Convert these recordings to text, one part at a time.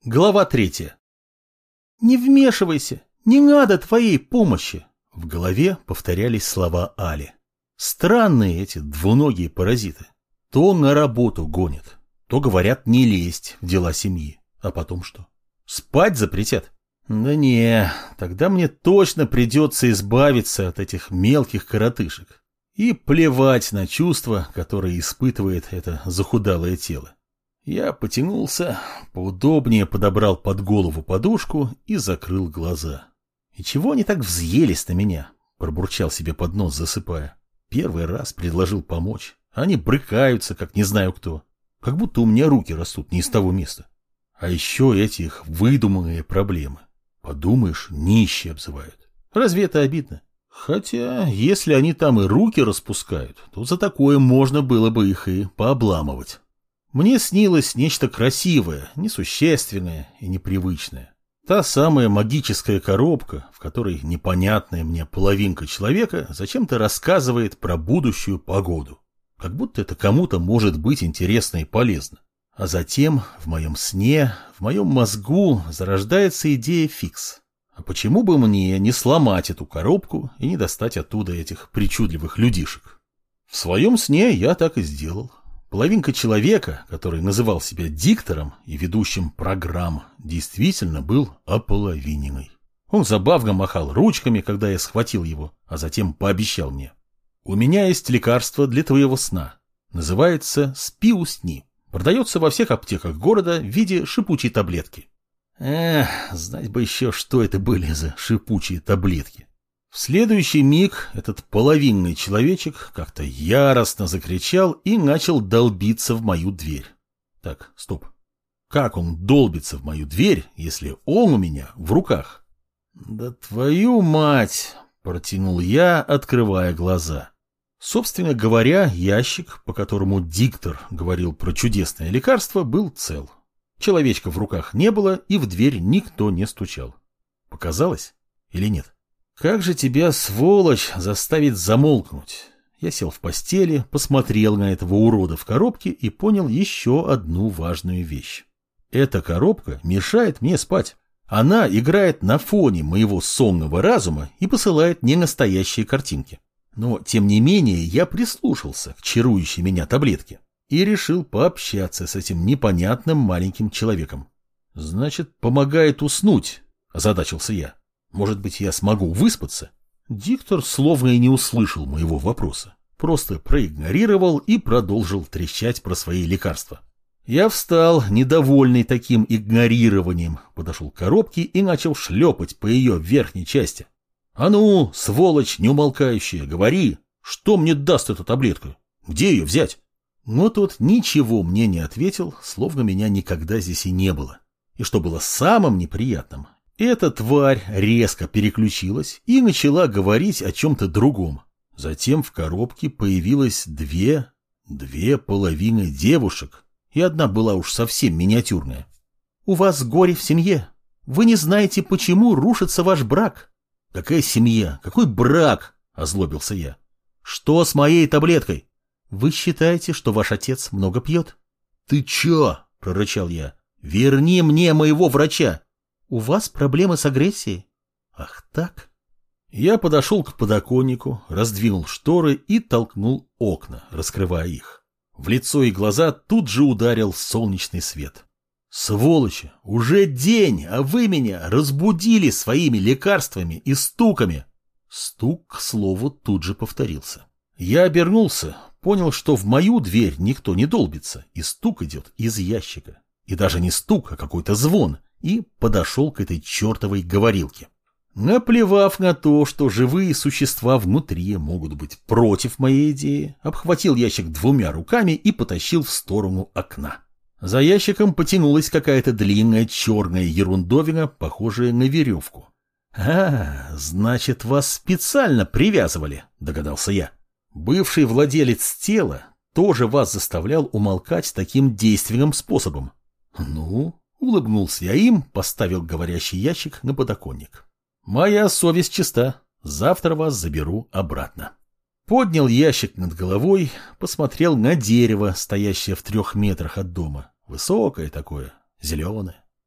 Глава 3. «Не вмешивайся, не надо твоей помощи!» В голове повторялись слова Али. Странные эти двуногие паразиты. То на работу гонят, то говорят не лезть в дела семьи. А потом что? Спать запретят? Да не, тогда мне точно придется избавиться от этих мелких коротышек. И плевать на чувства, которые испытывает это захудалое тело. Я потянулся, поудобнее подобрал под голову подушку и закрыл глаза. «И чего они так взъелись на меня?» — пробурчал себе под нос, засыпая. Первый раз предложил помочь. Они брыкаются, как не знаю кто. Как будто у меня руки растут не из того места. А еще эти их выдуманные проблемы. Подумаешь, нищие обзывают. Разве это обидно? Хотя, если они там и руки распускают, то за такое можно было бы их и пообламывать. Мне снилось нечто красивое, несущественное и непривычное. Та самая магическая коробка, в которой непонятная мне половинка человека зачем-то рассказывает про будущую погоду. Как будто это кому-то может быть интересно и полезно. А затем в моем сне, в моем мозгу зарождается идея фикс. А почему бы мне не сломать эту коробку и не достать оттуда этих причудливых людишек? В своем сне я так и сделал. Половинка человека, который называл себя диктором и ведущим программ, действительно был ополовиненный. Он забавно махал ручками, когда я схватил его, а затем пообещал мне: «У меня есть лекарство для твоего сна. Называется «Спи-усни». Продается во всех аптеках города в виде шипучей таблетки». Знать бы еще, что это были за шипучие таблетки. В следующий миг этот половинный человечек как-то яростно закричал и начал долбиться в мою дверь. Так, стоп. Как он долбится в мою дверь, если он у меня в руках? Да твою мать! Протянул я, открывая глаза. Собственно говоря, ящик, по которому диктор говорил про чудесное лекарство, был цел. Человечка в руках не было, и в дверь никто не стучал. Показалось или нет? «Как же тебя, сволочь, заставить замолкнуть?» Я сел в постели, посмотрел на этого урода в коробке и понял еще одну важную вещь. Эта коробка мешает мне спать. Она играет на фоне моего сонного разума и посылает ненастоящие картинки. Но, тем не менее, я прислушался к чарующей меня таблетке и решил пообщаться с этим непонятным маленьким человеком. «Значит, помогает уснуть», – озадачился я. «Может быть, я смогу выспаться?» Диктор словно и не услышал моего вопроса. Просто проигнорировал и продолжил трещать про свои лекарства. Я встал, недовольный таким игнорированием, подошел к коробке и начал шлепать по ее верхней части. «А ну, сволочь неумолкающая, говори, что мне даст эта таблетка? Где ее взять?» Но тот ничего мне не ответил, словно меня никогда здесь и не было. И что было самым неприятным, эта тварь резко переключилась и начала говорить о чем-то другом. Затем в коробке появилось две половины девушек, и одна была уж совсем миниатюрная. «У вас горе в семье. Вы не знаете, почему рушится ваш брак». «Какая семья? Какой брак?» – озлобился я. «Что с моей таблеткой?» «Вы считаете, что ваш отец много пьет?» «Ты че?» – прорычал я. «Верни мне моего врача!» «У вас проблемы с агрессией?» «Ах так?» Я подошел к подоконнику, раздвинул шторы и толкнул окна, раскрывая их. В лицо и глаза тут же ударил солнечный свет. «Сволочи! Уже день, а вы меня разбудили своими лекарствами и стуками!» Стук, к слову, тут же повторился. Я обернулся, понял, что в мою дверь никто не долбится, и стук идет из ящика. И даже не стук, а какой-то звон. И подошел к этой чертовой говорилке. Наплевав на то, что живые существа внутри могут быть против моей идеи, обхватил ящик двумя руками и потащил в сторону окна. За ящиком потянулась какая-то длинная черная ерундовина, похожая на веревку. Значит, вас специально привязывали», — догадался я. «Бывший владелец тела тоже вас заставлял умолкать таким действенным способом». «Ну?» Улыбнулся я им, поставил говорящий ящик на подоконник. «Моя совесть чиста. Завтра вас заберу обратно». Поднял ящик над головой, посмотрел на дерево, стоящее в 3 метрах от дома. Высокое такое, зеленое.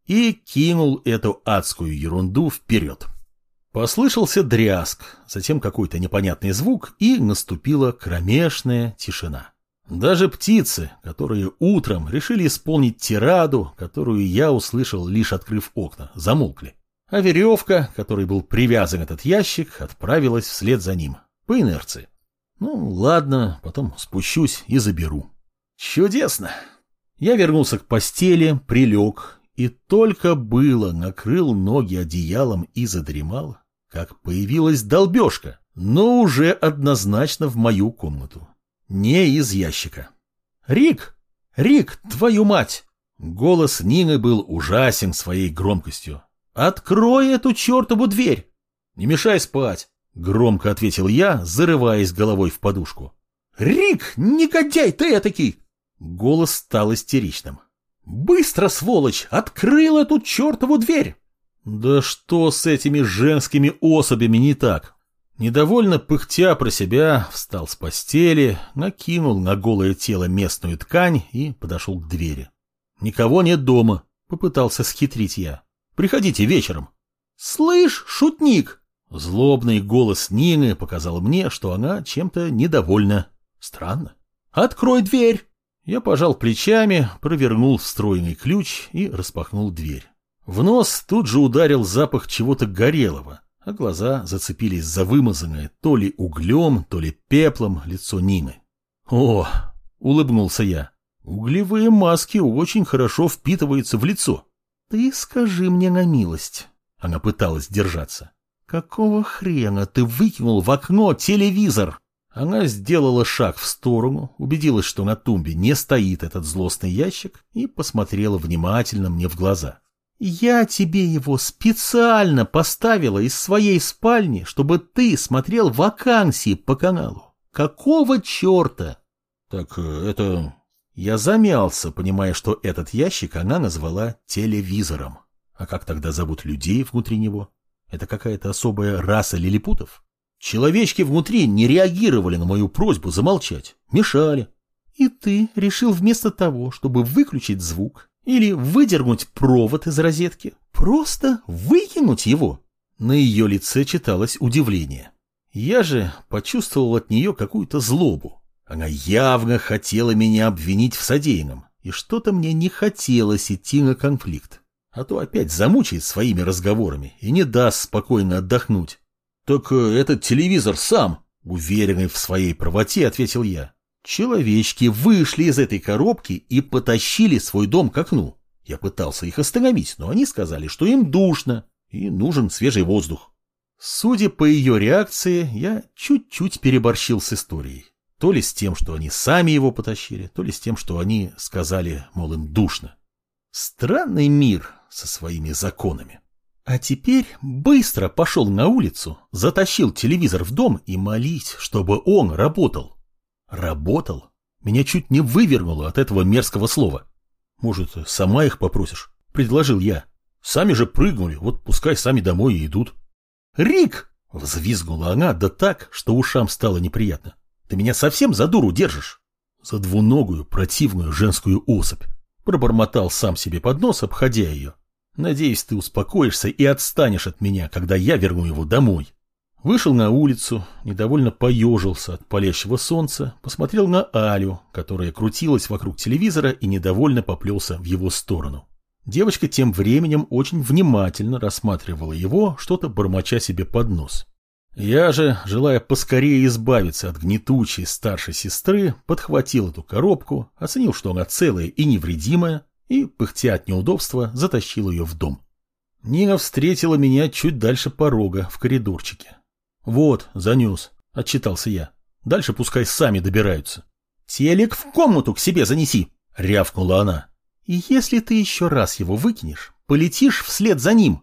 и кинул эту адскую ерунду вперед. Послышался дрязг, затем какой-то непонятный звук, и наступила кромешная тишина. Даже птицы, которые утром решили исполнить тираду, которую я услышал, лишь открыв окна, замолкли. А веревка, которой был привязан этот ящик, отправилась вслед за ним, по инерции. Ну, ладно, потом спущусь и заберу. Чудесно! Я вернулся к постели, прилег, и только было накрыл ноги одеялом и задремал, как появилась долбежка, но уже однозначно в мою комнату. Не из ящика. «Рик! Рик, твою мать!» Голос Нины был ужасен своей громкостью. «Открой эту чертову дверь!» «Не мешай спать!» — громко ответил я, зарываясь головой в подушку. «Рик, негодяй ты этакий!» Голос стал истеричным. «Быстро, сволочь, открыл эту чертову дверь!» Да что с этими женскими особями не так? Недовольно пыхтя про себя, встал с постели, накинул на голое тело местную ткань и подошел к двери. «Никого нет дома», — попытался схитрить я. «Приходите вечером». «Слышь, шутник!» Злобный голос Нины показал мне, что она чем-то недовольна. Странно. «Открой дверь!» Я пожал плечами, провернул встроенный ключ и распахнул дверь. В нос тут же ударил запах чего-то горелого, а глаза зацепились за вымазанное то ли углем, то ли пеплом лицо Нины. «О!» — улыбнулся я. «Углевые маски очень хорошо впитываются в лицо». «Ты скажи мне на милость». Она пыталась держаться. «Какого хрена ты выкинул в окно телевизор?» Она сделала шаг в сторону, убедилась, что на тумбе не стоит этот злостный ящик, и посмотрела внимательно мне в глаза. «Я тебе его специально поставила из своей спальни, чтобы ты смотрел вакансии по каналу. Какого черта?» «Так это...» Я замялся, понимая, что этот ящик она назвала телевизором. А как тогда зовут людей внутри него? Это какая-то особая раса лилипутов? Человечки внутри не реагировали на мою просьбу замолчать, мешали. И ты решил вместо того, чтобы выключить звук или выдернуть провод из розетки, просто выкинуть его? На ее лице читалось удивление. Я же почувствовал от нее какую-то злобу. Она явно хотела меня обвинить в содеянном, и что-то мне не хотелось идти на конфликт. А то опять замучает своими разговорами и не даст спокойно отдохнуть. «Так этот телевизор сам», — уверенный в своей правоте, ответил я. «Человечки вышли из этой коробки и потащили свой дом к окну. Я пытался их остановить, но они сказали, что им душно и нужен свежий воздух». Судя по ее реакции, я чуть-чуть переборщил с историей. То ли с тем, что они сами его потащили, то ли с тем, что они сказали, мол, им душно. Странный мир со своими законами. А теперь быстро пошел на улицу, затащил телевизор в дом и молись, чтобы он работал. Работал? Меня чуть не вывернуло от этого мерзкого слова. «Может, сама их попросишь?» — предложил я. «Сами же прыгнули, вот пускай сами домой и идут». «Рик!» — взвизгнула она, да так, что ушам стало неприятно. «Ты меня совсем за дуру держишь?» «За двуногую противную женскую особь», — пробормотал сам себе под нос, обходя ее. «Надеюсь, ты успокоишься и отстанешь от меня, когда я верну его домой». Вышел на улицу, недовольно поежился от палящего солнца, посмотрел на Алю, которая крутилась вокруг телевизора, и недовольно поплелся в его сторону. Девочка тем временем очень внимательно рассматривала его, что-то бормоча себе под нос. Я же, желая поскорее избавиться от гнетучей старшей сестры, подхватил эту коробку, оценил, что она целая и невредимая, и, пыхтя от неудобства, затащил ее в дом. Нина встретила меня чуть дальше порога, в коридорчике. «Вот, занес», — отчитался я. «Дальше пускай сами добираются». «Телек в комнату к себе занеси», — рявкнула она. «И если ты еще раз его выкинешь, полетишь вслед за ним».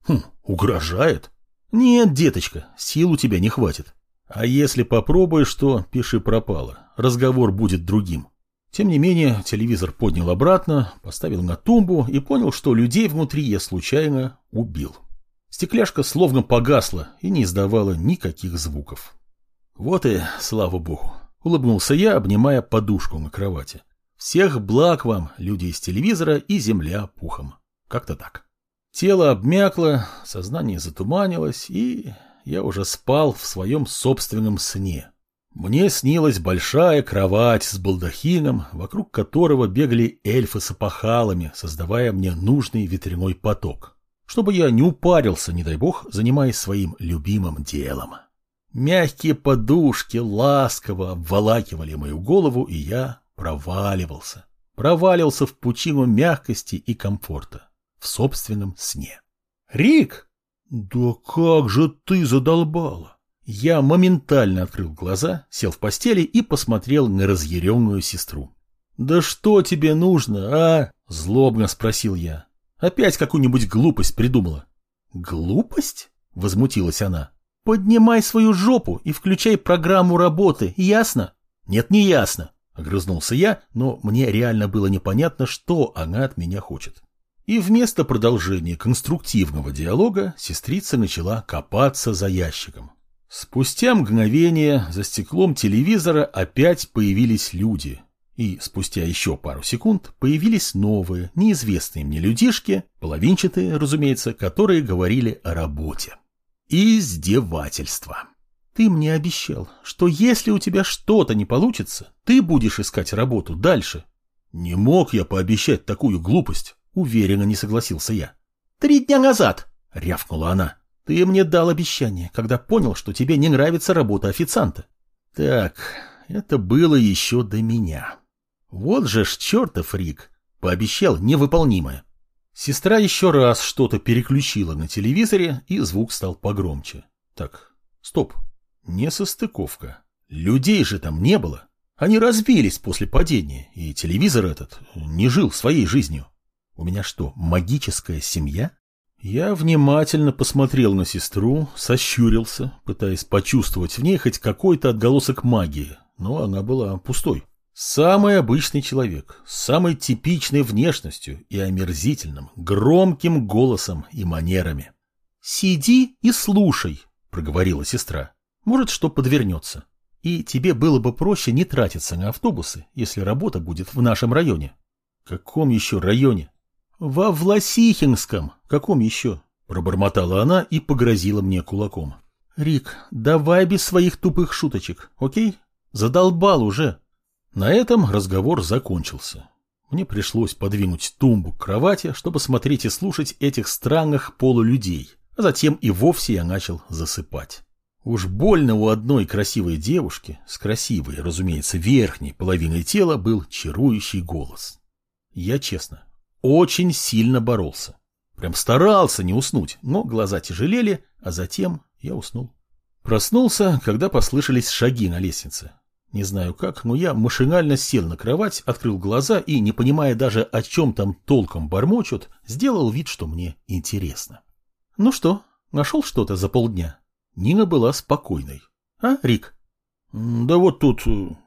Угрожает? «Нет, деточка, сил у тебя не хватит. А если попробуешь, то пиши пропало, разговор будет другим». Тем не менее, телевизор поднял обратно, поставил на тумбу и понял, что людей внутри я случайно убил. Стекляшка словно погасла и не издавала никаких звуков. «Вот и слава богу», — улыбнулся я, обнимая подушку на кровати. «Всех благ вам, люди из телевизора, и земля пухом». Как-то так. Тело обмякло, сознание затуманилось, и я уже спал в своем собственном сне. Мне снилась большая кровать с балдахином, вокруг которого бегали эльфы с опахалами, создавая мне нужный ветряной поток, чтобы я не упарился, не дай бог, занимаясь своим любимым делом. Мягкие подушки ласково обволакивали мою голову, и я проваливался. Провалился в пучину мягкости и комфорта, в собственном сне. «Рик!» «Да как же ты задолбала!» Я моментально открыл глаза, сел в постели и посмотрел на разъяренную сестру. «Да что тебе нужно, а?» – злобно спросил я. «Опять какую-нибудь глупость придумала». «Глупость?» – возмутилась она. «Поднимай свою жопу и включай программу работы, ясно?» «Нет, не ясно», – огрызнулся я, но мне реально было непонятно, что она от меня хочет. И вместо продолжения конструктивного диалога сестрица начала копаться за ящиком. Спустя мгновение за стеклом телевизора опять появились люди. И спустя еще пару секунд появились новые, неизвестные мне людишки, половинчатые, разумеется, которые говорили о работе. Издевательство. «Ты мне обещал, что если у тебя что-то не получится, ты будешь искать работу дальше». «Не мог я пообещать такую глупость», — уверенно не согласился я. 3 дня назад», — рявкнула она. «Ты мне дал обещание, когда понял, что тебе не нравится работа официанта». Так, это было еще до меня. Вот же ж чертов Рик, пообещал невыполнимое. Сестра еще раз что-то переключила на телевизоре, и звук стал погромче. Так, стоп, несостыковка. Людей же там не было. Они разбились после падения, и телевизор этот не жил своей жизнью. У меня что, магическая семья? Я внимательно посмотрел на сестру, сощурился, пытаясь почувствовать в ней хоть какой-то отголосок магии, но она была пустой. Самый обычный человек, с самой типичной внешностью и омерзительным, громким голосом и манерами. «Сиди и слушай», — проговорила сестра. «Может, что подвернется. И тебе было бы проще не тратиться на автобусы, если работа будет в нашем районе». «Каком еще районе?» «Во Власихинском. Каком еще?» – пробормотала она и погрозила мне кулаком. «Рик, давай без своих тупых шуточек, окей? Задолбал уже». На этом разговор закончился. Мне пришлось подвинуть тумбу к кровати, чтобы смотреть и слушать этих странных полулюдей, а затем и вовсе я начал засыпать. Уж больно у одной красивой девушки, с красивой, разумеется, верхней половиной тела, был чарующий голос. Я честно, очень сильно боролся. Прям старался не уснуть, но глаза тяжелели, а затем я уснул. Проснулся, когда послышались шаги на лестнице. Не знаю как, но я машинально сел на кровать, открыл глаза и, не понимая даже, о чем там толком бормочут, сделал вид, что мне интересно. «Ну что, нашел что-то за полдня?» Нина была спокойной. «А, Рик?» «Да вот тут...»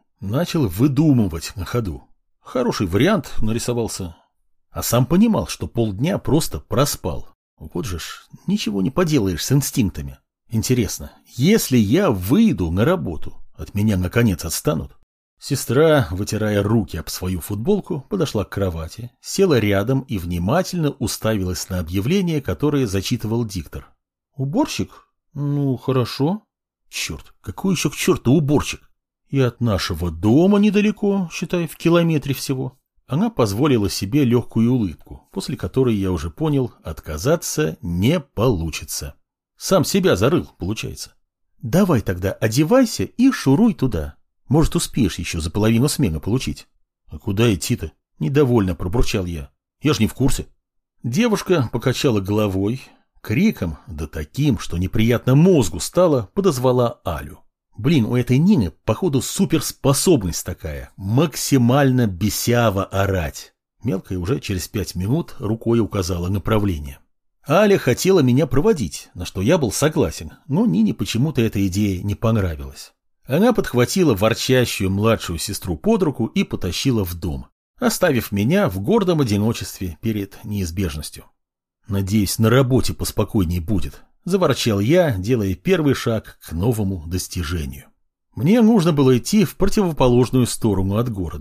Начал выдумывать на ходу. Хороший вариант нарисовался. А сам понимал, что полдня просто проспал. Вот же ж, ничего не поделаешь с инстинктами. Интересно, если я выйду на работу, от меня наконец отстанут? Сестра, вытирая руки об свою футболку, подошла к кровати, села рядом и внимательно уставилась на объявление, которое зачитывал диктор. «Уборщик? Ну, хорошо». «Черт, какой еще к черту уборщик? И от нашего дома недалеко, считай, в километре всего». Она позволила себе легкую улыбку, после которой я уже понял, отказаться не получится. Сам себя зарыл, получается. «Давай тогда одевайся и шуруй туда. Может, успеешь еще за половину смены получить». «А куда идти-то?» – недовольно пробурчал я. «Я ж не в курсе». Девушка покачала головой, криком, да таким, что неприятно мозгу стало, подозвала Алю. Блин, у этой Нины, походу, суперспособность такая, максимально бесяво орать. Мелкая уже через 5 минут рукой указала направление. Аля хотела меня проводить, на что я был согласен, но Нине почему-то эта идея не понравилась. Она подхватила ворчащую младшую сестру под руку и потащила в дом, оставив меня в гордом одиночестве перед неизбежностью. «Надеюсь, на работе поспокойней будет», — заворчал я, делая первый шаг к новому достижению. Мне нужно было идти в противоположную сторону от города.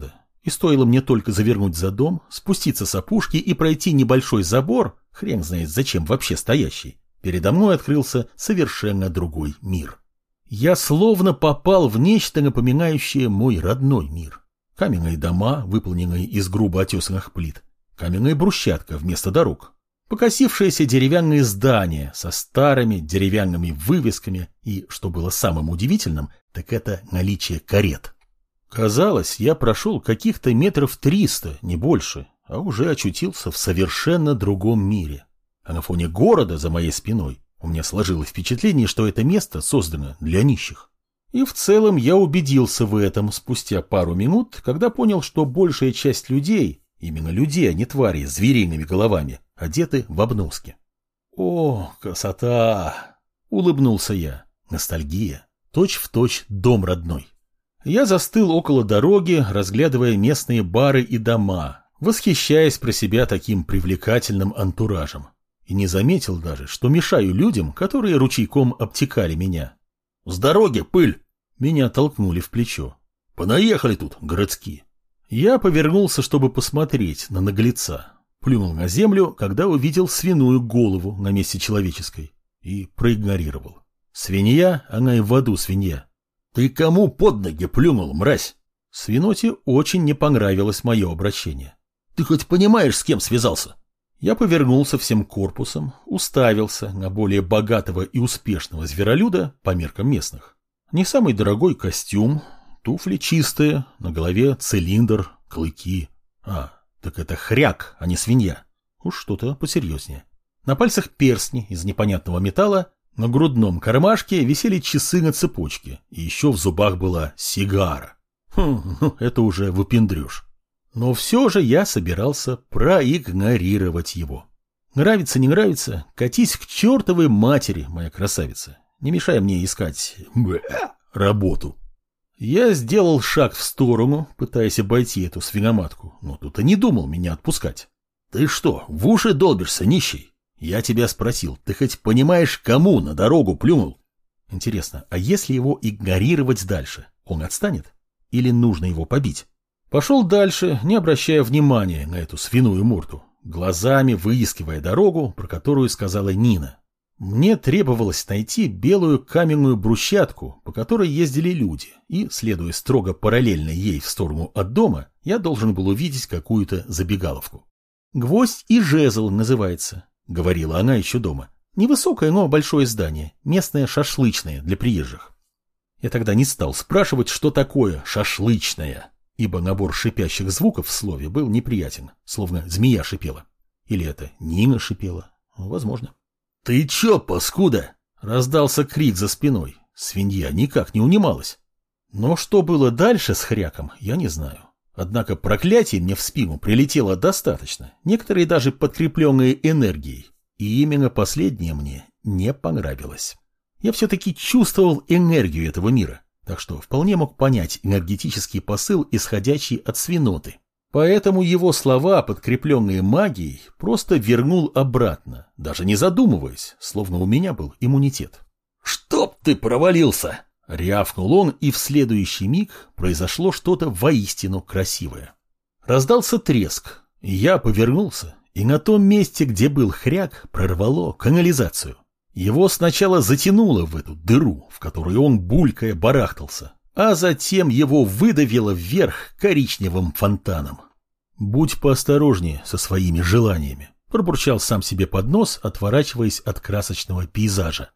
И стоило мне только завернуть за дом, спуститься с опушки и пройти небольшой забор, хрен знает зачем вообще стоящий, передо мной открылся совершенно другой мир. Я словно попал в нечто, напоминающее мой родной мир. Каменные дома, выполненные из грубо отесанных плит, каменная брусчатка вместо дорог, покосившиеся деревянные здания со старыми деревянными вывесками и, что было самым удивительным, так это наличие карет. Казалось, я прошел каких-то метров 300, не больше, а уже очутился в совершенно другом мире. А на фоне города за моей спиной у меня сложилось впечатление, что это место создано для нищих. И в целом я убедился в этом спустя пару минут, когда понял, что большая часть людей, именно людей, а не тварей с звериными головами, одеты в обноски. «О, красота!» — улыбнулся я. Ностальгия. Точь-в-точь дом родной. Я застыл около дороги, разглядывая местные бары и дома, восхищаясь про себя таким привлекательным антуражем. И не заметил даже, что мешаю людям, которые ручейком обтекали меня. «С дороги, пыль!» Меня толкнули в плечо. «Понаехали тут, городские!» Я повернулся, чтобы посмотреть на наглеца. Плюнул на землю, когда увидел свиную голову на месте человеческой. И проигнорировал. Свинья, она и в аду свинья. «Ты кому под ноги плюнул, мразь?» Свиноте очень не понравилось мое обращение. «Ты хоть понимаешь, с кем связался?» Я повернулся всем корпусом, уставился на более богатого и успешного зверолюда по меркам местных. Не самый дорогой костюм, туфли чистые, на голове цилиндр, клыки. Так это хряк, а не свинья. Уж что-то посерьезнее. На пальцах перстни из непонятного металла, на грудном кармашке висели часы на цепочке, и еще в зубах была сигара. Это уже выпендрёж. Но все же я собирался проигнорировать его. Нравится, не нравится, катись к чертовой матери, моя красавица. Не мешай мне искать работу. Я сделал шаг в сторону, пытаясь обойти эту свиноматку, но тут и не думал меня отпускать. «Ты что, в уши долбишься, нищий? Я тебя спросил, ты хоть понимаешь, кому на дорогу плюнул?» Интересно, а если его игнорировать дальше, он отстанет? Или нужно его побить? Пошел дальше, не обращая внимания на эту свиную морду, глазами выискивая дорогу, про которую сказала Нина. Мне требовалось найти белую каменную брусчатку, по которой ездили люди, и, следуя строго параллельно ей в сторону от дома, я должен был увидеть какую-то забегаловку. «Гвоздь и жезл» называется, — говорила она еще дома. Невысокое, но большое здание, местное шашлычное для приезжих. Я тогда не стал спрашивать, что такое шашлычное, ибо набор шипящих звуков в слове был неприятен, словно змея шипела. Или это Нина шипела? Возможно. «Ты че, паскуда?» — раздался крик за спиной. Свинья никак не унималась. Но что было дальше с хряком, я не знаю. Однако проклятий мне в спину прилетело достаточно, некоторые даже подкрепленные энергией. И именно последнее мне не понравилось. Я все-таки чувствовал энергию этого мира, так что вполне мог понять энергетический посыл, исходящий от свиноты. Поэтому его слова, подкрепленные магией, просто вернул обратно, даже не задумываясь, словно у меня был иммунитет. «Чтоб ты провалился!» — рявкнул он, и в следующий миг произошло что-то воистину красивое. Раздался треск, и я повернулся, и на том месте, где был хряк, прорвало канализацию. Его сначала затянуло в эту дыру, в которую он булькая барахтался, а затем его выдавило вверх коричневым фонтаном. «Будь поосторожнее со своими желаниями», — пробурчал сам себе под нос, отворачиваясь от красочного пейзажа.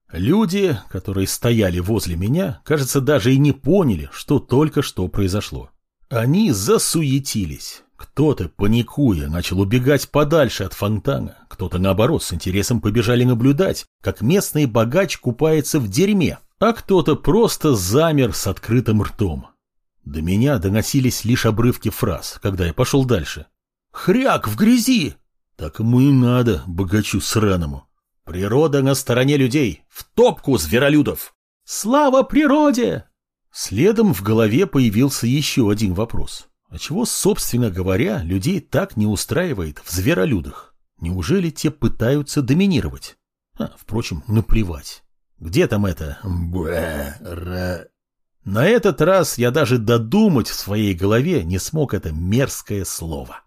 Люди, которые стояли возле меня, кажется, даже и не поняли, что только что произошло. Они засуетились. Кто-то, паникуя, начал убегать подальше от фонтана, кто-то, наоборот, с интересом побежали наблюдать, как местный богач купается в дерьме, а кто-то просто замер с открытым ртом. До меня доносились лишь обрывки фраз, когда я пошел дальше. «Хряк в грязи!» Так ему и надо, богачу сраному. «Природа на стороне людей! В топку зверолюдов!» «Слава природе!» Следом в голове появился еще один вопрос. А чего, собственно говоря, людей так не устраивает в зверолюдах? Неужели те пытаются доминировать? Впрочем, наплевать. Где там это? На этот раз я даже додумать в своей голове не смог это мерзкое слово.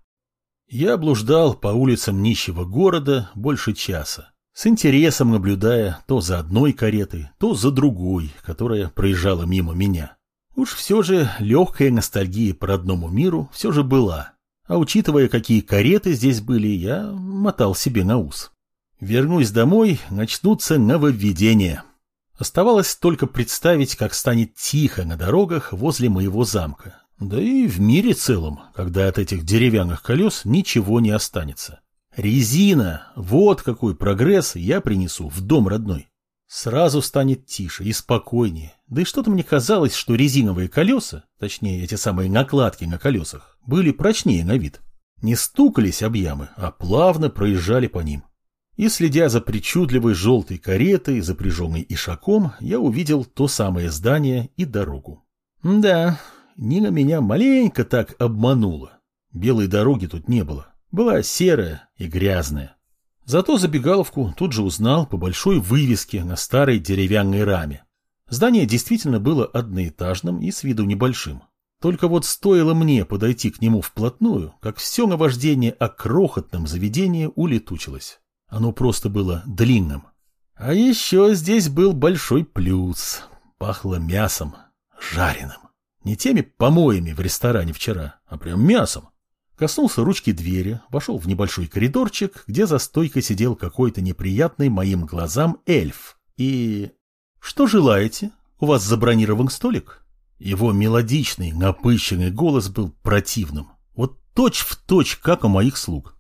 Я блуждал по улицам нищего города больше часа, с интересом наблюдая то за одной каретой, то за другой, которая проезжала мимо меня. Уж все же легкая ностальгия по родному миру все же была, а учитывая, какие кареты здесь были, я мотал себе на ус. Вернусь домой, начнутся нововведения. Оставалось только представить, как станет тихо на дорогах возле моего замка. Да и в мире целом, когда от этих деревянных колес ничего не останется. Резина, вот какой прогресс я принесу в дом родной. Сразу станет тише и спокойнее. Да и что-то мне казалось, что резиновые колеса, точнее эти самые накладки на колесах, были прочнее на вид. Не стукались об ямы, а плавно проезжали по ним. И, следя за причудливой желтой каретой, запряженной ишаком, я увидел то самое здание и дорогу. Да, Нина меня маленько так обманула. Белой дороги тут не было. Была серая и грязная. Зато забегаловку тут же узнал по большой вывеске на старой деревянной раме. Здание действительно было одноэтажным и с виду небольшим. Только вот стоило мне подойти к нему вплотную, как все наваждение о крохотном заведении улетучилось. Оно просто было длинным. А еще здесь был большой плюс. Пахло мясом, жареным. Не теми помоями в ресторане вчера, а прям мясом. Коснулся ручки двери, вошел в небольшой коридорчик, где за стойкой сидел какой-то неприятный моим глазам эльф. И... «Что желаете? У вас забронирован столик?» Его мелодичный, напыщенный голос был противным. Вот точь-в-точь, как у моих слуг.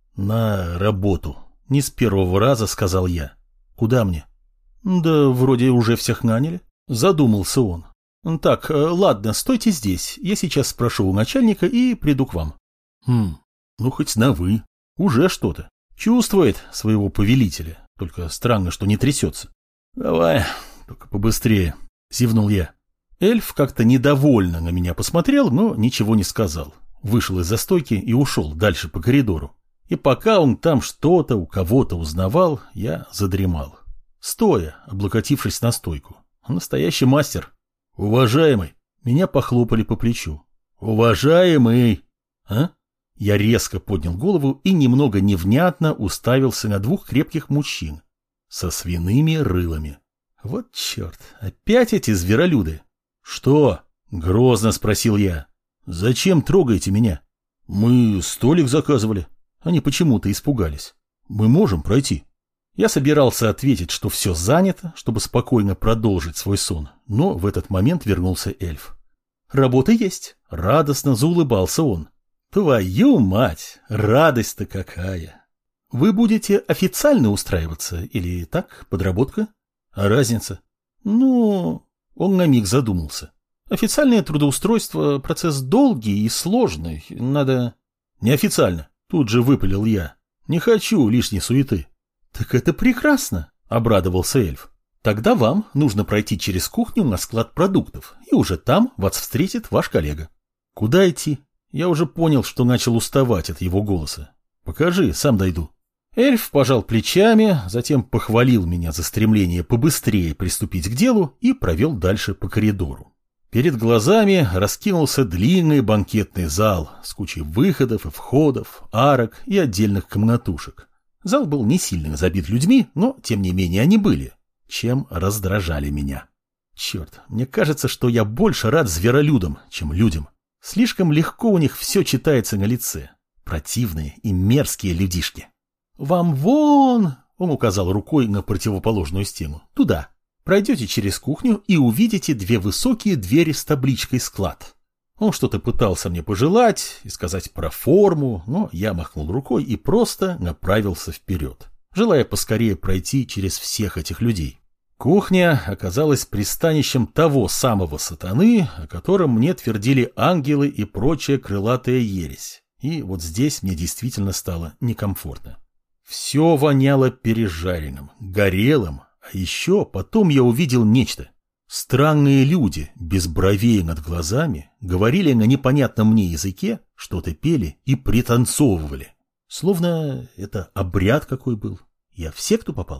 «На работу», — не с первого раза сказал я. «Куда мне?» «Да вроде уже всех наняли», — задумался он. «Так, ладно, стойте здесь, я сейчас спрошу у начальника и приду к вам». Ну хоть на «вы». Уже что-то. Чувствует своего повелителя, только странно, что не трясется. «Давай, только побыстрее», — зевнул я. Эльф как-то недовольно на меня посмотрел, но ничего не сказал. Вышел из-за стойки и ушел дальше по коридору. И пока он там что-то у кого-то узнавал, я задремал. Стоя, облокотившись на стойку. Настоящий мастер. «Уважаемый!» Меня похлопали по плечу. «Уважаемый!» «А?» Я резко поднял голову и немного невнятно уставился на двух крепких мужчин со свиными рылами. Вот черт, опять эти зверолюды. «Что?» — грозно спросил я. «Зачем трогаете меня?» «Мы столик заказывали». Они почему-то испугались. «Мы можем пройти». Я собирался ответить, что все занято, чтобы спокойно продолжить свой сон, но в этот момент вернулся эльф. «Работа есть», — радостно заулыбался он. «Твою мать, радость-то какая! Вы будете официально устраиваться или так, подработка? А разница?» «Ну...» — он на миг задумался. «Официальное трудоустройство — процесс долгий и сложный, надо...» «Неофициально», — тут же выпалил я. «Не хочу лишней суеты». «Так это прекрасно», — обрадовался эльф. «Тогда вам нужно пройти через кухню на склад продуктов, и уже там вас встретит ваш коллега». «Куда идти?» Я уже понял, что начал уставать от его голоса. «Покажи, сам дойду». Эльф пожал плечами, затем похвалил меня за стремление побыстрее приступить к делу и провел дальше по коридору. Перед глазами раскинулся длинный банкетный зал с кучей выходов и входов, арок и отдельных комнатушек. Зал был не сильно забит людьми, но тем не менее они были, чем раздражали меня. Черт, мне кажется, что я больше рад зверолюдам, чем людям. Слишком легко у них все читается на лице. Противные и мерзкие людишки. «Вам вон!» — он указал рукой на противоположную стену. «Туда. Пройдете через кухню и увидите две высокие двери с табличкой «Склад». Он что-то пытался мне пожелать и сказать про форму, но я махнул рукой и просто направился вперед, желая поскорее пройти через всех этих людей. Кухня оказалась пристанищем того самого сатаны, о котором мне твердили ангелы и прочая крылатая ересь. И вот здесь мне действительно стало некомфортно. Все воняло пережаренным, горелым, а еще потом я увидел нечто. Странные люди, без бровей над глазами, говорили на непонятном мне языке, что-то пели и пританцовывали. Словно это обряд какой был. Я в секту попал?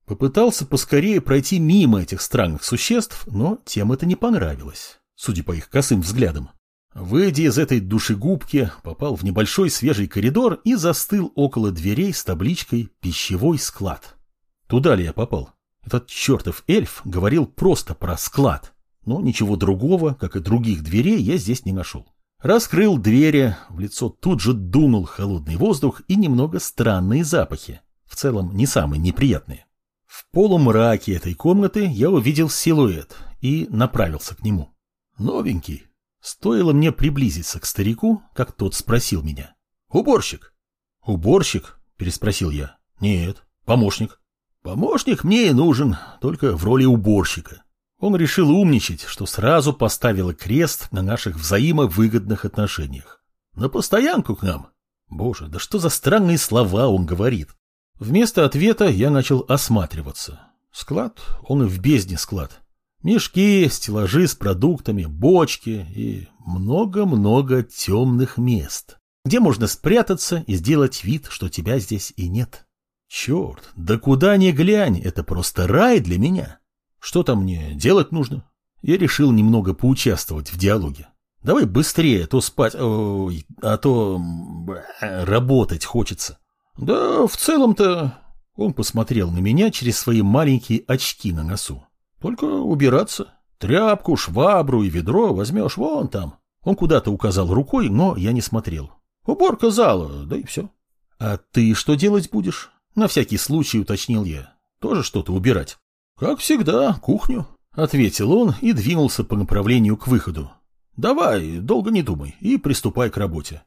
Попытался поскорее пройти мимо этих странных существ, но тем это не понравилось, судя по их косым взглядам. Выйдя из этой душегубки, попал в небольшой свежий коридор и застыл около дверей с табличкой «Пищевой склад». Туда ли я попал? Этот чертов эльф говорил просто про склад, но ничего другого, как и других дверей, я здесь не нашел. Раскрыл двери, в лицо тут же дунул холодный воздух и немного странные запахи, в целом не самые неприятные. В полумраке этой комнаты я увидел силуэт и направился к нему. Новенький. Стоило мне приблизиться к старику, как тот спросил меня. «Уборщик?» «Уборщик?» – переспросил я. «Нет, помощник». «Помощник мне и нужен, только в роли уборщика». Он решил умничать, что сразу поставило крест на наших взаимовыгодных отношениях. «На постоянку к нам». Боже, да что за странные слова он говорит. Вместо ответа я начал осматриваться. Склад, он и в бездне склад. Мешки, стеллажи с продуктами, бочки и много-много темных мест, где можно спрятаться и сделать вид, что тебя здесь и нет. Черт, да куда ни глянь, это просто рай для меня. Что там мне делать нужно? Я решил немного поучаствовать в диалоге. Давай быстрее, а то спать, а то работать хочется. Да, в целом-то... Он посмотрел на меня через свои маленькие очки на носу. Только убираться. Тряпку, швабру и ведро возьмешь вон там. Он куда-то указал рукой, но я не смотрел. Уборка зала, да и все. А ты что делать будешь? На всякий случай уточнил я. Тоже что-то убирать? Как всегда, кухню, ответил он и двинулся по направлению к выходу. Давай, долго не думай и приступай к работе.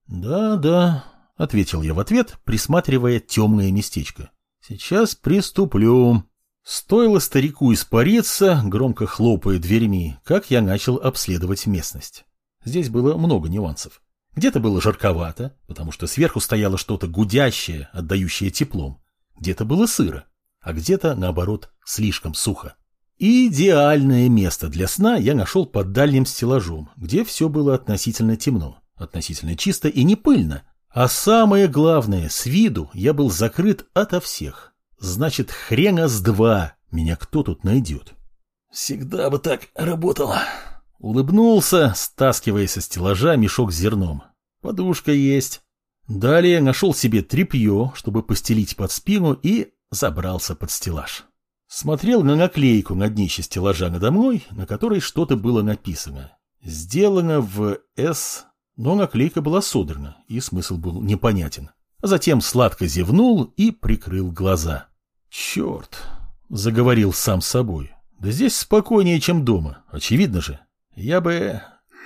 Да, ответил я в ответ, присматривая темное местечко. Сейчас приступлю. Стоило старику испариться, громко хлопая дверьми, как я начал обследовать местность. Здесь было много нюансов. Где-то было жарковато, потому что сверху стояло что-то гудящее, отдающее теплом. Где-то было сыро, а где-то, наоборот, слишком сухо. Идеальное место для сна я нашел под дальним стеллажом, где все было относительно темно, относительно чисто и не пыльно. А самое главное, с виду я был закрыт ото всех. Значит, хрена с два меня кто тут найдет. Всегда бы так работало. Улыбнулся, стаскивая со стеллажа мешок с зерном. Подушка есть. Далее нашел себе тряпье, чтобы постелить под спину, и забрался под стеллаж. Смотрел на наклейку на днище стеллажа надо мной, на которой что-то было написано. Сделано в С, но наклейка была содрана, и смысл был непонятен. Затем сладко зевнул и прикрыл глаза. «Черт!» — заговорил сам с собой. «Да здесь спокойнее, чем дома, очевидно же. Я бы...»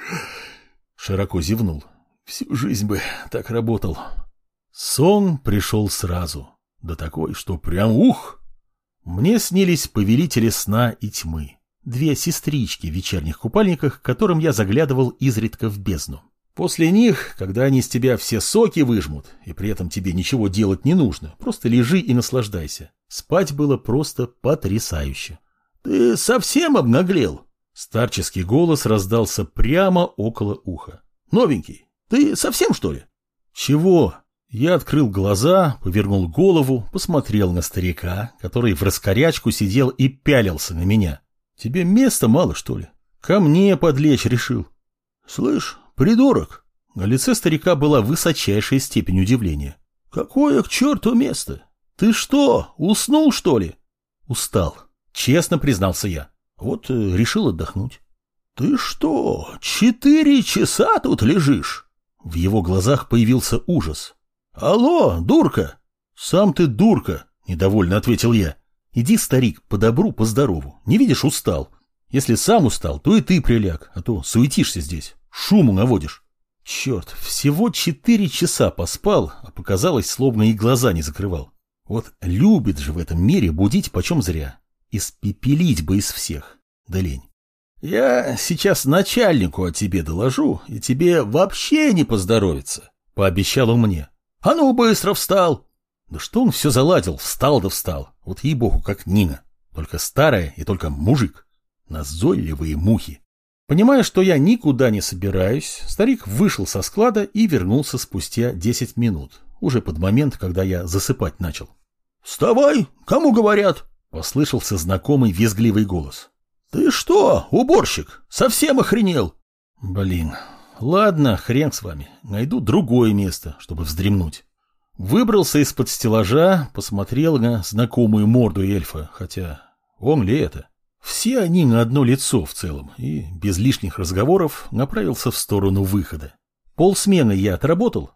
Широко зевнул. «Всю жизнь бы так работал». Сон пришел сразу. Да такой, что прям ух! Мне снились повелители сна и тьмы. Две сестрички в вечерних купальниках, к которым я заглядывал изредка в бездну. После них, когда они из тебя все соки выжмут, и при этом тебе ничего делать не нужно, просто лежи и наслаждайся. Спать было просто потрясающе. «Ты совсем обнаглел?» Старческий голос раздался прямо около уха. «Новенький, ты совсем, что ли?» «Чего?» Я открыл глаза, повернул голову, посмотрел на старика, который в раскорячку сидел и пялился на меня. «Тебе места мало, что ли? Ко мне подлечь решил». «Слышь, придурок!» На лице старика была высочайшая степень удивления. «Какое к черту место? Ты что, уснул, что ли?» «Устал», честно признался я. «Вот решил отдохнуть». «Ты что, 4 часа тут лежишь?» В его глазах появился ужас. «Алло, дурка!» «Сам ты дурка!» — недовольно ответил я. «Иди, старик, по добру, по здорову. Не видишь, устал. Если сам устал, то и ты приляг, а то суетишься здесь, шуму наводишь». Черт, всего 4 часа поспал, а показалось, словно и глаза не закрывал. Вот любит же в этом мире будить почем зря. Испепелить бы из всех. Да лень. «Я сейчас начальнику о тебе доложу, и тебе вообще не поздоровится», — пообещал он мне. «А ну, быстро встал!» Да что он все заладил, встал да встал. Вот ей-богу, как Нина. Только старая и только мужик. Назойливые мухи. Понимая, что я никуда не собираюсь, старик вышел со склада и вернулся спустя 10 минут. Уже под момент, когда я засыпать начал. «Вставай! Кому говорят?» Послышался знакомый визгливый голос. «Ты что, уборщик, совсем охренел?» Блин, ладно, хрен с вами, найду другое место, чтобы вздремнуть. Выбрался из-под стеллажа, посмотрел на знакомую морду эльфа, хотя он ли это? Все они на одно лицо в целом, и без лишних разговоров направился в сторону выхода. Полсмены я отработал,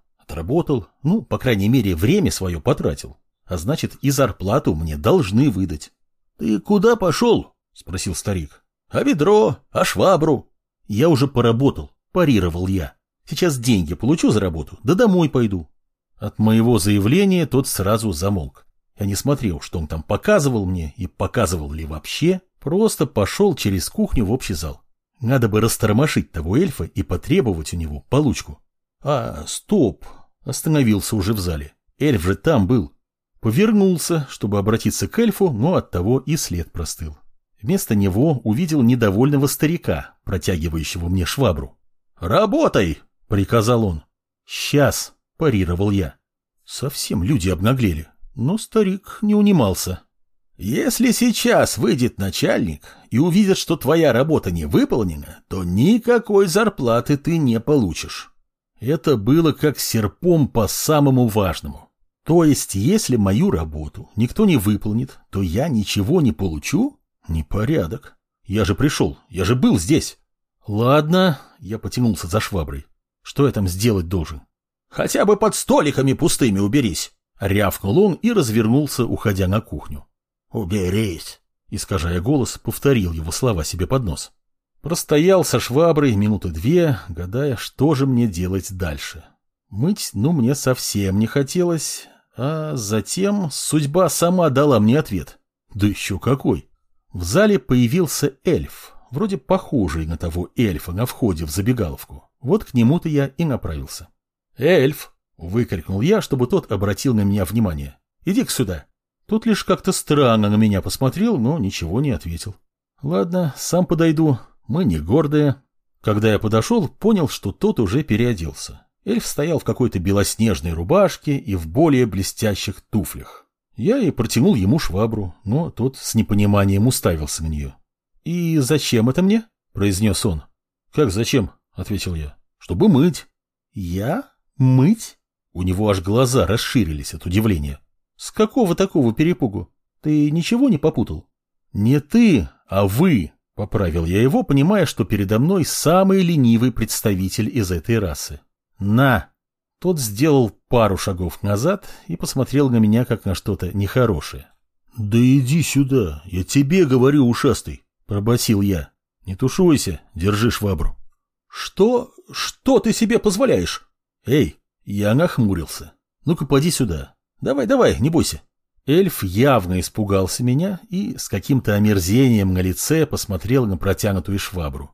ну, по крайней мере, время свое потратил, а значит, и зарплату мне должны выдать. — Ты куда пошел? — спросил старик. — А ведро, а швабру? — Я уже поработал, парировал я. Сейчас деньги получу за работу, да домой пойду. От моего заявления тот сразу замолк. Я не смотрел, что он там показывал мне и показывал ли вообще, просто пошел через кухню в общий зал. Надо бы растормошить того эльфа и потребовать у него получку. А, стоп, остановился уже в зале. Эльф же там был. Повернулся, чтобы обратиться к эльфу, но оттого и след простыл. Вместо него увидел недовольного старика, протягивающего мне швабру. «Работай!» — приказал он. «Сейчас!» — парировал я. Совсем люди обнаглели, но старик не унимался. «Если сейчас выйдет начальник и увидит, что твоя работа не выполнена, то никакой зарплаты ты не получишь». Это было как серпом по самому важному. То есть, если мою работу никто не выполнит, то я ничего не получу? Непорядок. Я же пришел, я же был здесь. Ладно, я потянулся за шваброй. Что я там сделать должен? Хотя бы под столиками пустыми уберись. Рявкнул он и развернулся, уходя на кухню. Уберись. Искажая голос, повторил его слова себе под нос. Простоял со шваброй минуты 2, гадая, что же мне делать дальше. Мыть, мне совсем не хотелось, а затем судьба сама дала мне ответ. Да еще какой! В зале появился эльф, вроде похожий на того эльфа на входе в забегаловку. Вот к нему-то я и направился. «Эльф!» — выкрикнул я, чтобы тот обратил на меня внимание. «Иди-ка сюда!» Тот лишь как-то странно на меня посмотрел, но ничего не ответил. «Ладно, сам подойду, мы не гордые». Когда я подошел, понял, что тот уже переоделся. Эльф стоял в какой-то белоснежной рубашке и в более блестящих туфлях. Я и протянул ему швабру, но тот с непониманием уставился на нее. «И зачем это мне?» — произнес он. «Как зачем?» — ответил я. «Чтобы мыть». «Я? Мыть?» У него аж глаза расширились от удивления. «С какого такого перепугу? Ты ничего не попутал?» «Не ты, а вы», — поправил я его, понимая, что передо мной самый ленивый представитель из этой расы. «На!» Тот сделал пару шагов назад и посмотрел на меня, как на что-то нехорошее. «Да иди сюда, я тебе говорю, ушастый!» — пробасил я. «Не тушуйся, держи швабру». «Что ты себе позволяешь?» «Эй!» — я нахмурился. «Ну-ка, поди сюда. Давай, не бойся». Эльф явно испугался меня и с каким-то омерзением на лице посмотрел на протянутую швабру.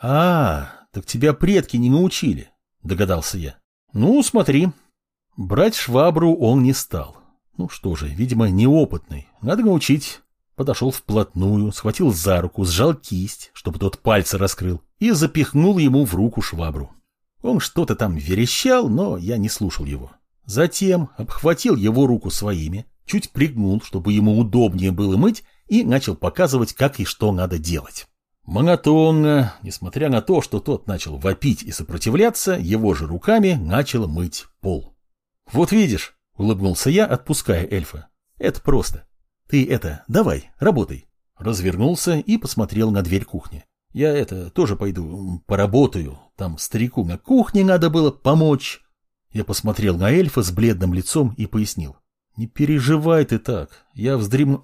Так тебя предки не научили», — догадался я. «Ну, смотри». Брать швабру он не стал. Ну что же, видимо, неопытный. Надо научить. Подошел вплотную, схватил за руку, сжал кисть, чтобы тот пальцы раскрыл, и запихнул ему в руку швабру. Он что-то там верещал, но я не слушал его. Затем обхватил его руку своими, чуть пригнул, чтобы ему удобнее было мыть, и начал показывать, как и что надо делать. Монотонно, несмотря на то, что тот начал вопить и сопротивляться, его же руками начал мыть пол. «Вот видишь», — улыбнулся я, отпуская эльфа, — «это просто. Ты давай, работай». Развернулся и посмотрел на дверь кухни. «Я тоже пойду, поработаю. Там старику на кухне надо было помочь». Я посмотрел на эльфа с бледным лицом и пояснил. «Не переживай ты так. Я вздремну...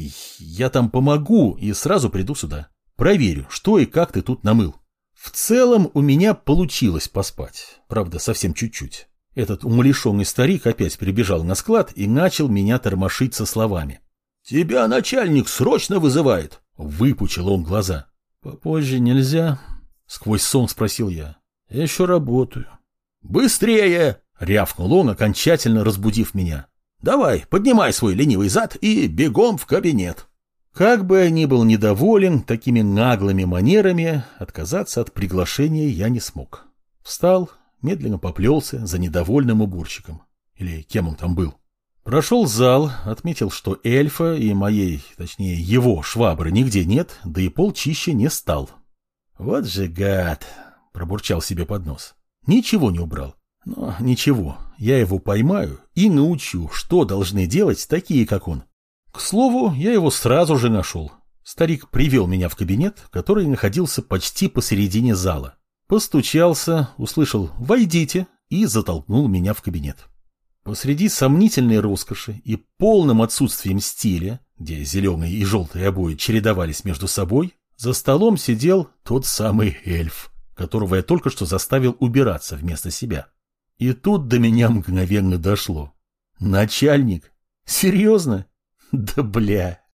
я там помогу и сразу приду сюда. Проверю, что и как ты тут намыл». В целом у меня получилось поспать. Правда, совсем чуть-чуть. Этот умалишенный старик опять прибежал на склад и начал меня тормошить со словами. «Тебя начальник срочно вызывает!» Выпучил он глаза. «Попозже нельзя?» Сквозь сон спросил я. «Я еще работаю». «Быстрее!» — рявкнул он, окончательно разбудив меня. «Давай, поднимай свой ленивый зад и бегом в кабинет». Как бы я ни был недоволен такими наглыми манерами, отказаться от приглашения я не смог. Встал, медленно поплелся за недовольным уборщиком. Или кем он там был. Прошел зал, отметил, что эльфа и моей, точнее его, швабры нигде нет, да и пол чище не стал. «Вот же гад!» — пробурчал себе под нос. Ничего не убрал. Но ничего, я его поймаю и научу, что должны делать такие, как он. К слову, я его сразу же нашел. Старик привел меня в кабинет, который находился почти посередине зала. Постучался, услышал «Войдите» и затолкнул меня в кабинет. Посреди сомнительной роскоши и полным отсутствием стиля, где зеленые и желтые обои чередовались между собой, за столом сидел тот самый эльф, которого я только что заставил убираться вместо себя. И тут до меня мгновенно дошло. Начальник? Серьезно? Да бля!